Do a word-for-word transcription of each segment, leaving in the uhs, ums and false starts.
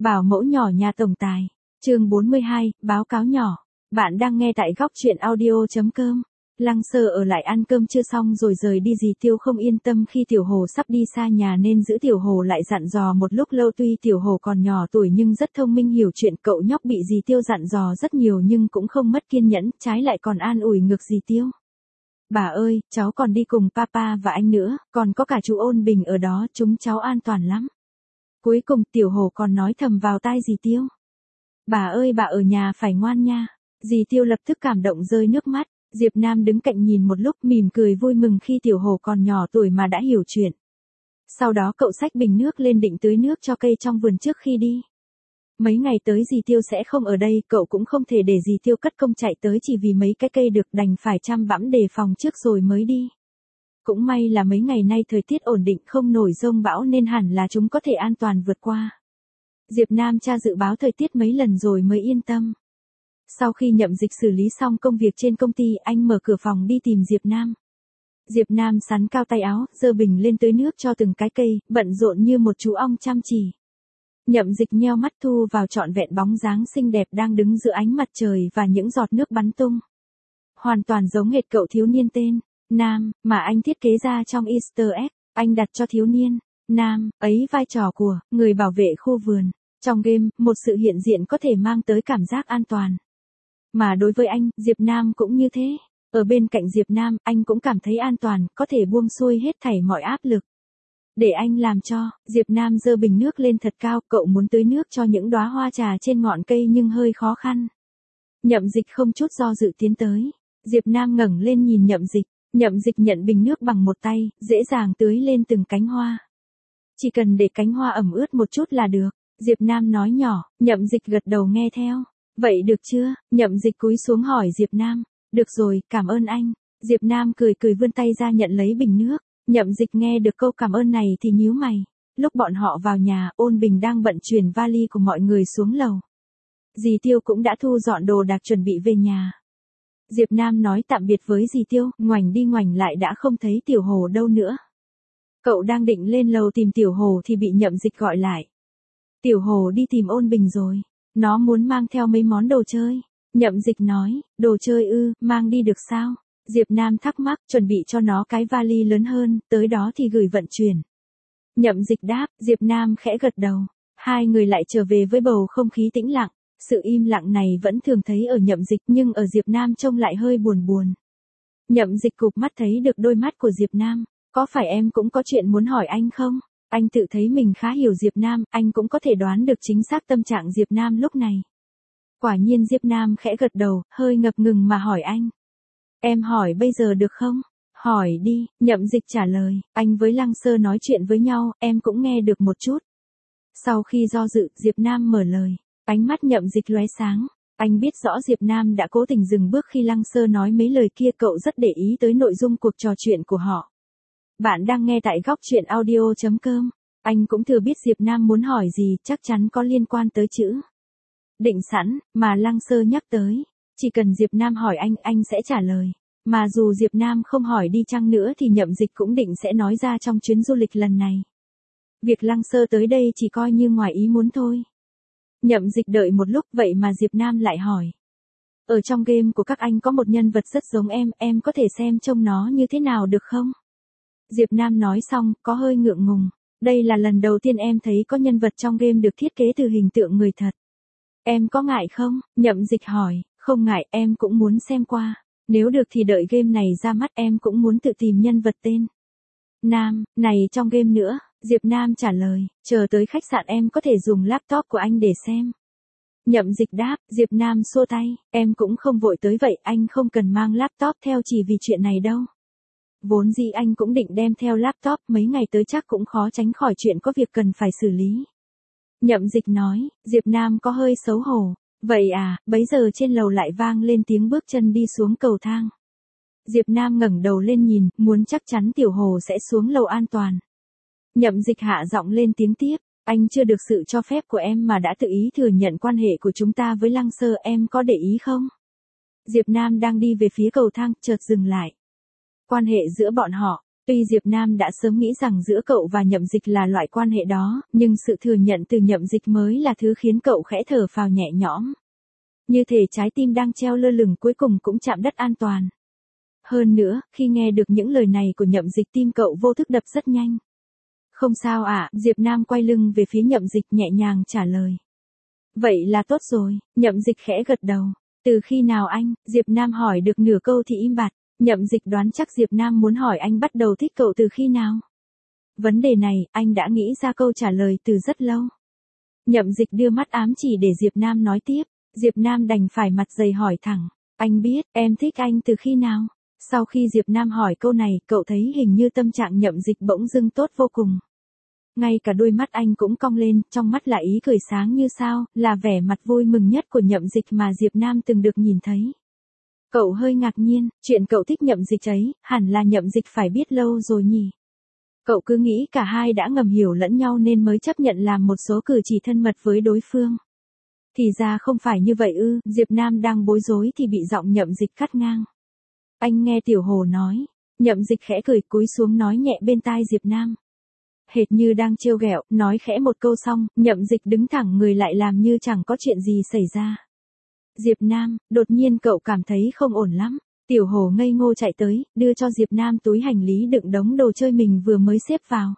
Bảo mẫu nhỏ nhà tổng tài. Chương bốn mươi hai, báo cáo nhỏ. Bạn đang nghe tại góc truyện audio chấm com. Lăng Sơ ở lại ăn cơm chưa xong rồi rời đi. Dì Tiêu không yên tâm khi Tiểu Hồ sắp đi xa nhà nên giữ Tiểu Hồ lại dặn dò một lúc lâu. Tuy Tiểu Hồ còn nhỏ tuổi nhưng rất thông minh hiểu chuyện. Cậu nhóc bị dì Tiêu dặn dò rất nhiều nhưng cũng không mất kiên nhẫn, trái lại còn an ủi ngược dì Tiêu. Bà ơi, cháu còn đi cùng papa và anh nữa, còn có cả chú Ôn Bình ở đó, chúng cháu an toàn lắm. Cuối cùng Tiểu Hồ còn nói thầm vào tai dì Tiêu. Bà ơi, bà ở nhà phải ngoan nha. Dì Tiêu lập tức cảm động rơi nước mắt. Diệp Nam đứng cạnh nhìn một lúc mỉm cười vui mừng khi Tiểu Hồ còn nhỏ tuổi mà đã hiểu chuyện. Sau đó cậu xách bình nước lên định tưới nước cho cây trong vườn trước khi đi. Mấy ngày tới dì Tiêu sẽ không ở đây, cậu cũng không thể để dì Tiêu cất công chạy tới chỉ vì mấy cái cây được, đành phải chăm bẵm đề phòng trước rồi mới đi. Cũng may là mấy ngày nay thời tiết ổn định, không nổi dông bão nên hẳn là chúng có thể an toàn vượt qua. Diệp Nam tra dự báo thời tiết mấy lần rồi mới yên tâm. Sau khi Nhậm Dịch xử lý xong công việc trên công ty, anh mở cửa phòng đi tìm Diệp Nam. Diệp Nam xắn cao tay áo, giơ bình lên tưới nước cho từng cái cây, bận rộn như một chú ong chăm chỉ. Nhậm Dịch nheo mắt thu vào trọn vẹn bóng dáng xinh đẹp đang đứng giữa ánh mặt trời và những giọt nước bắn tung. Hoàn toàn giống hệt cậu thiếu niên tên Nam mà anh thiết kế ra trong Easter egg. Anh đặt cho thiếu niên Nam ấy vai trò của người bảo vệ khu vườn. Trong game, một sự hiện diện có thể mang tới cảm giác an toàn. Mà đối với anh, Diệp Nam cũng như thế. Ở bên cạnh Diệp Nam, anh cũng cảm thấy an toàn, có thể buông xuôi hết thảy mọi áp lực. Để anh làm cho. Diệp Nam giơ bình nước lên thật cao, cậu muốn tưới nước cho những đóa hoa trà trên ngọn cây nhưng hơi khó khăn. Nhậm Dịch không chút do dự tiến tới. Diệp Nam ngẩng lên nhìn Nhậm Dịch. Nhậm Dịch nhận bình nước bằng một tay, dễ dàng tưới lên từng cánh hoa. Chỉ cần để cánh hoa ẩm ướt một chút là được. Diệp Nam nói nhỏ. Nhậm Dịch gật đầu nghe theo. Vậy được chưa? Nhậm Dịch cúi xuống hỏi Diệp Nam. Được rồi, cảm ơn anh. Diệp Nam cười cười vươn tay ra nhận lấy bình nước. Nhậm Dịch nghe được câu cảm ơn này thì nhíu mày. Lúc bọn họ vào nhà, Ôn Bình đang bận chuyển vali của mọi người xuống lầu. Dì Tiêu cũng đã thu dọn đồ đạc chuẩn bị về nhà. Diệp Nam nói tạm biệt với dì Tiêu, ngoảnh đi ngoảnh lại đã không thấy Tiểu Hồ đâu nữa. Cậu đang định lên lầu tìm Tiểu Hồ thì bị Nhậm Dịch gọi lại. Tiểu Hồ đi tìm Ôn Bình rồi. Nó muốn mang theo mấy món đồ chơi. Nhậm Dịch nói, đồ chơi ư, mang đi được sao? Diệp Nam thắc mắc, chuẩn bị cho nó cái vali lớn hơn, tới đó thì gửi vận chuyển. Nhậm Dịch đáp, Diệp Nam khẽ gật đầu. Hai người lại trở về với bầu không khí tĩnh lặng. Sự im lặng này vẫn thường thấy ở Nhậm Dịch nhưng ở Diệp Nam trông lại hơi buồn buồn. Nhậm Dịch cụp mắt thấy được đôi mắt của Diệp Nam. Có phải em cũng có chuyện muốn hỏi anh không? Anh tự thấy mình khá hiểu Diệp Nam, anh cũng có thể đoán được chính xác tâm trạng Diệp Nam lúc này. Quả nhiên Diệp Nam khẽ gật đầu, hơi ngập ngừng mà hỏi anh. Em hỏi bây giờ được không? Hỏi đi, Nhậm Dịch trả lời, anh với Lăng Sơ nói chuyện với nhau, em cũng nghe được một chút. Sau khi do dự, Diệp Nam mở lời, ánh mắt Nhậm Dịch lóe sáng. Anh biết rõ Diệp Nam đã cố tình dừng bước khi Lăng Sơ nói mấy lời kia, cậu rất để ý tới nội dung cuộc trò chuyện của họ. Bạn đang nghe tại góc truyện audio chấm com. Anh cũng thừa biết Diệp Nam muốn hỏi gì, chắc chắn có liên quan tới chữ định sẵn, mà Lăng Sơ nhắc tới. Chỉ cần Diệp Nam hỏi anh, anh sẽ trả lời. Mà dù Diệp Nam không hỏi đi chăng nữa thì Nhậm Dịch cũng định sẽ nói ra trong chuyến du lịch lần này. Việc Lăng Sơ tới đây chỉ coi như ngoài ý muốn thôi. Nhậm Dịch đợi một lúc vậy mà Diệp Nam lại hỏi. Ở trong game của các anh có một nhân vật rất giống em, em có thể xem trông nó như thế nào được không? Diệp Nam nói xong, có hơi ngượng ngùng. Đây là lần đầu tiên em thấy có nhân vật trong game được thiết kế từ hình tượng người thật. Em có ngại không? Nhậm Dịch hỏi. Không ngại, em cũng muốn xem qua. Nếu được thì đợi game này ra mắt em cũng muốn tự tìm nhân vật tên Nam, này trong game nữa. Diệp Nam trả lời, chờ tới khách sạn em có thể dùng laptop của anh để xem. Nhậm Dịch đáp, Diệp Nam xua tay, em cũng không vội tới vậy, anh không cần mang laptop theo chỉ vì chuyện này đâu. Vốn dĩ anh cũng định đem theo laptop, mấy ngày tới chắc cũng khó tránh khỏi chuyện có việc cần phải xử lý. Nhậm Dịch nói, Diệp Nam có hơi xấu hổ. Vậy à, bấy giờ trên lầu lại vang lên tiếng bước chân đi xuống cầu thang. Diệp Nam ngẩng đầu lên nhìn, muốn chắc chắn Tiểu Hồ sẽ xuống lầu an toàn. Nhậm Dịch hạ giọng lên tiếng tiếp, anh chưa được sự cho phép của em mà đã tự ý thừa nhận quan hệ của chúng ta với Lăng Sơ, em có để ý không? Diệp Nam đang đi về phía cầu thang, chợt dừng lại. Quan hệ giữa bọn họ, Tuy Diệp Nam đã sớm nghĩ rằng giữa cậu và Nhậm Dịch là loại quan hệ đó, nhưng sự thừa nhận từ Nhậm Dịch mới là thứ khiến cậu khẽ thở phào nhẹ nhõm. Như thể trái tim đang treo lơ lửng cuối cùng cũng chạm đất an toàn. Hơn nữa, khi nghe được những lời này của Nhậm Dịch tim cậu vô thức đập rất nhanh. Không sao ạ, à, Diệp Nam quay lưng về phía Nhậm Dịch nhẹ nhàng trả lời. Vậy là tốt rồi, Nhậm Dịch khẽ gật đầu. Từ khi nào anh, Diệp Nam hỏi được nửa câu thì im bặt. Nhậm Dịch đoán chắc Diệp Nam muốn hỏi anh bắt đầu thích cậu từ khi nào. Vấn đề này, anh đã nghĩ ra câu trả lời từ rất lâu. Nhậm Dịch đưa mắt ám chỉ để Diệp Nam nói tiếp. Diệp Nam đành phải mặt dày hỏi thẳng. Anh biết, em thích anh từ khi nào? Sau khi Diệp Nam hỏi câu này, cậu thấy hình như tâm trạng Nhậm Dịch bỗng dưng tốt vô cùng. Ngay cả đôi mắt anh cũng cong lên, trong mắt là ý cười sáng như sao, là vẻ mặt vui mừng nhất của Nhậm Dịch mà Diệp Nam từng được nhìn thấy. Cậu hơi ngạc nhiên, chuyện cậu thích Nhậm Dịch ấy, hẳn là Nhậm Dịch phải biết lâu rồi nhỉ. Cậu cứ nghĩ cả hai đã ngầm hiểu lẫn nhau nên mới chấp nhận làm một số cử chỉ thân mật với đối phương. Thì ra không phải như vậy ư, Diệp Nam đang bối rối thì bị giọng Nhậm Dịch cắt ngang. Anh nghe Tiểu Hồ nói, Nhậm Dịch khẽ cười cúi xuống nói nhẹ bên tai Diệp Nam. Hệt như đang trêu ghẹo, nói khẽ một câu xong, Nhậm Dịch đứng thẳng người lại làm như chẳng có chuyện gì xảy ra. Diệp Nam, đột nhiên cậu cảm thấy không ổn lắm. Tiểu Hồ ngây ngô chạy tới, đưa cho Diệp Nam túi hành lý đựng đống đồ chơi mình vừa mới xếp vào.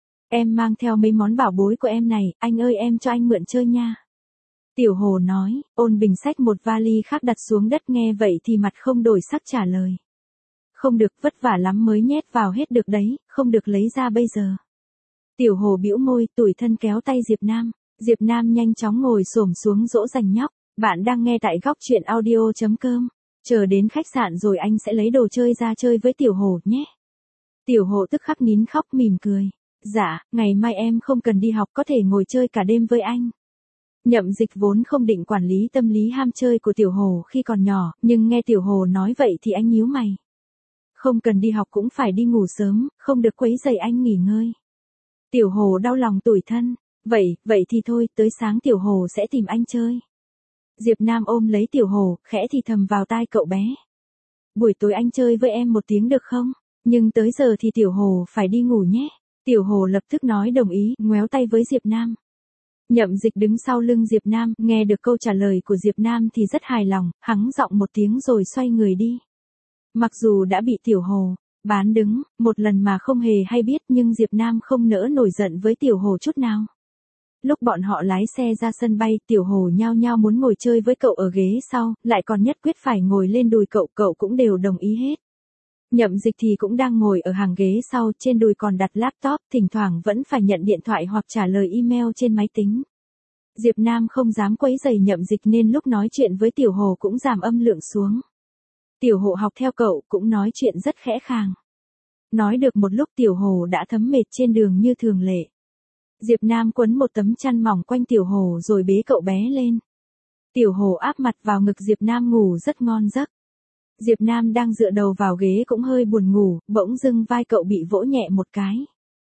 Em mang theo mấy món bảo bối của em này, anh ơi em cho anh mượn chơi nha. Tiểu Hồ nói, Ôn Bình xách một vali khác đặt xuống đất nghe vậy thì mặt không đổi sắc trả lời. Không được, vất vả lắm mới nhét vào hết được đấy, không được lấy ra bây giờ. Tiểu Hồ bĩu môi, tủi thân kéo tay Diệp Nam. Diệp Nam nhanh chóng ngồi xổm xuống dỗ dành nhóc. Bạn đang nghe tại góc truyện audio chấm com. Chờ đến khách sạn rồi anh sẽ lấy đồ chơi ra chơi với Tiểu Hồ nhé. Tiểu Hồ tức khắc nín khóc mỉm cười. Dạ, ngày mai em không cần đi học có thể ngồi chơi cả đêm với anh. Nhậm Dịch vốn không định quản lý tâm lý ham chơi của Tiểu Hồ khi còn nhỏ, nhưng nghe Tiểu Hồ nói vậy thì anh nhíu mày. Không cần đi học cũng phải đi ngủ sớm, không được quấy rầy anh nghỉ ngơi. Tiểu Hồ đau lòng tủi thân. Vậy, vậy thì thôi, tới sáng Tiểu Hồ sẽ tìm anh chơi. Diệp Nam ôm lấy Tiểu Hồ, khẽ thì thầm vào tai cậu bé. Buổi tối anh chơi với em một tiếng được không? Nhưng tới giờ thì Tiểu Hồ phải đi ngủ nhé. Tiểu Hồ lập tức nói đồng ý, ngoéo tay với Diệp Nam. Nhậm Dịch đứng sau lưng Diệp Nam, nghe được câu trả lời của Diệp Nam thì rất hài lòng, hắng giọng một tiếng rồi xoay người đi. Mặc dù đã bị Tiểu Hồ bán đứng, một lần mà không hề hay biết nhưng Diệp Nam không nỡ nổi giận với Tiểu Hồ chút nào. Lúc bọn họ lái xe ra sân bay, Tiểu Hồ nhao nhao muốn ngồi chơi với cậu ở ghế sau, lại còn nhất quyết phải ngồi lên đùi cậu, cậu cũng đều đồng ý hết. Nhậm Dịch thì cũng đang ngồi ở hàng ghế sau, trên đùi còn đặt laptop, thỉnh thoảng vẫn phải nhận điện thoại hoặc trả lời email trên máy tính. Diệp Nam không dám quấy rầy Nhậm Dịch nên lúc nói chuyện với Tiểu Hồ cũng giảm âm lượng xuống. Tiểu Hồ học theo cậu cũng nói chuyện rất khẽ khàng. Nói được một lúc Tiểu Hồ đã thấm mệt trên đường như thường lệ. Diệp Nam quấn một tấm chăn mỏng quanh Tiểu Hồ rồi bế cậu bé lên. Tiểu Hồ áp mặt vào ngực Diệp Nam ngủ rất ngon giấc. Diệp Nam đang dựa đầu vào ghế cũng hơi buồn ngủ, bỗng dưng vai cậu bị vỗ nhẹ một cái.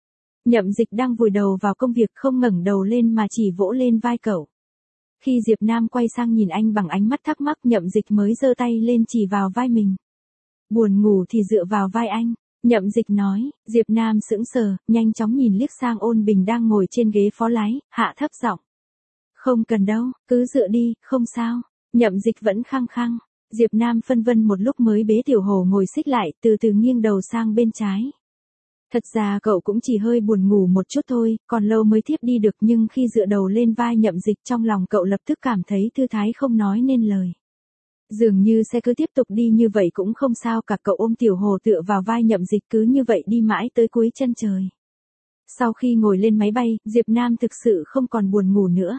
Nhậm Dịch đang vùi đầu vào công việc không ngẩng đầu lên mà chỉ vỗ lên vai cậu. Khi Diệp Nam quay sang nhìn anh bằng ánh mắt thắc mắc, Nhậm Dịch mới giơ tay lên chỉ vào vai mình. Buồn ngủ thì dựa vào vai anh. Nhậm Dịch nói. Diệp Nam sững sờ, nhanh chóng nhìn liếc sang Ôn Bình đang ngồi trên ghế phó lái, hạ thấp giọng. Không cần đâu, cứ dựa đi, không sao. Nhậm Dịch vẫn khăng khăng. Diệp Nam phân vân một lúc mới bế Tiểu Hồ ngồi xích lại, từ từ nghiêng đầu sang bên trái. Thật ra cậu cũng chỉ hơi buồn ngủ một chút thôi, còn lâu mới thiếp đi được, nhưng khi dựa đầu lên vai Nhậm Dịch trong lòng cậu lập tức cảm thấy thư thái không nói nên lời. Dường như sẽ cứ tiếp tục đi như vậy cũng không sao cả, cậu ôm Tiểu Hồ tựa vào vai Nhậm Dịch cứ như vậy đi mãi tới cuối chân trời. Sau khi ngồi lên máy bay, Diệp Nam thực sự không còn buồn ngủ nữa.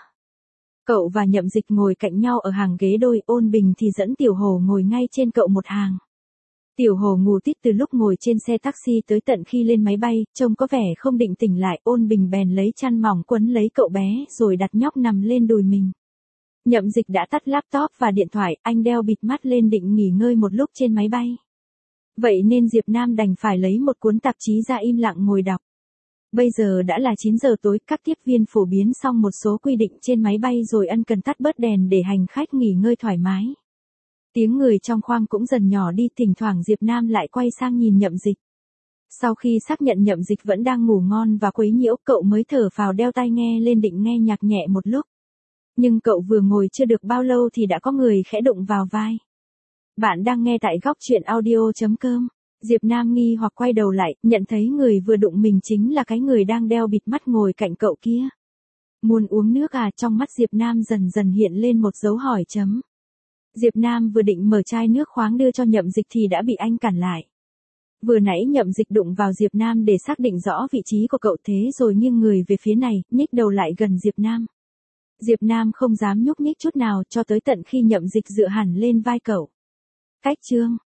Cậu và Nhậm Dịch ngồi cạnh nhau ở hàng ghế đôi, Ôn Bình thì dẫn Tiểu Hồ ngồi ngay trên cậu một hàng. Tiểu Hồ ngủ tít từ lúc ngồi trên xe taxi tới tận khi lên máy bay, trông có vẻ không định tỉnh lại, Ôn Bình bèn lấy chăn mỏng quấn lấy cậu bé rồi đặt nhóc nằm lên đùi mình. Nhậm Dịch đã tắt laptop và điện thoại, anh đeo bịt mắt lên định nghỉ ngơi một lúc trên máy bay. Vậy nên Diệp Nam đành phải lấy một cuốn tạp chí ra im lặng ngồi đọc. Bây giờ đã là chín giờ tối, các tiếp viên phổ biến xong một số quy định trên máy bay rồi ân cần tắt bớt đèn để hành khách nghỉ ngơi thoải mái. Tiếng người trong khoang cũng dần nhỏ đi, thỉnh thoảng Diệp Nam lại quay sang nhìn Nhậm Dịch. Sau khi xác nhận Nhậm Dịch vẫn đang ngủ ngon và quấy nhiễu, cậu mới thở phào đeo tai nghe lên định nghe nhạc nhẹ một lúc. Nhưng cậu vừa ngồi chưa được bao lâu thì đã có người khẽ đụng vào vai. Bạn đang nghe tại góc chuyện audio chấm com. Diệp Nam nghi hoặc quay đầu lại, nhận thấy người vừa đụng mình chính là cái người đang đeo bịt mắt ngồi cạnh cậu kia. Muốn uống nước à? Trong mắt Diệp Nam dần dần hiện lên một dấu hỏi chấm. Diệp Nam vừa định mở chai nước khoáng đưa cho Nhậm Dịch thì đã bị anh cản lại. Vừa nãy Nhậm Dịch đụng vào Diệp Nam để xác định rõ vị trí của cậu, thế rồi nghiêng người về phía này, nhích đầu lại gần Diệp Nam. Diệp Nam không dám nhúc nhích chút nào cho tới tận khi Nhậm Dịch dựa hẳn lên vai cậu. Cách chương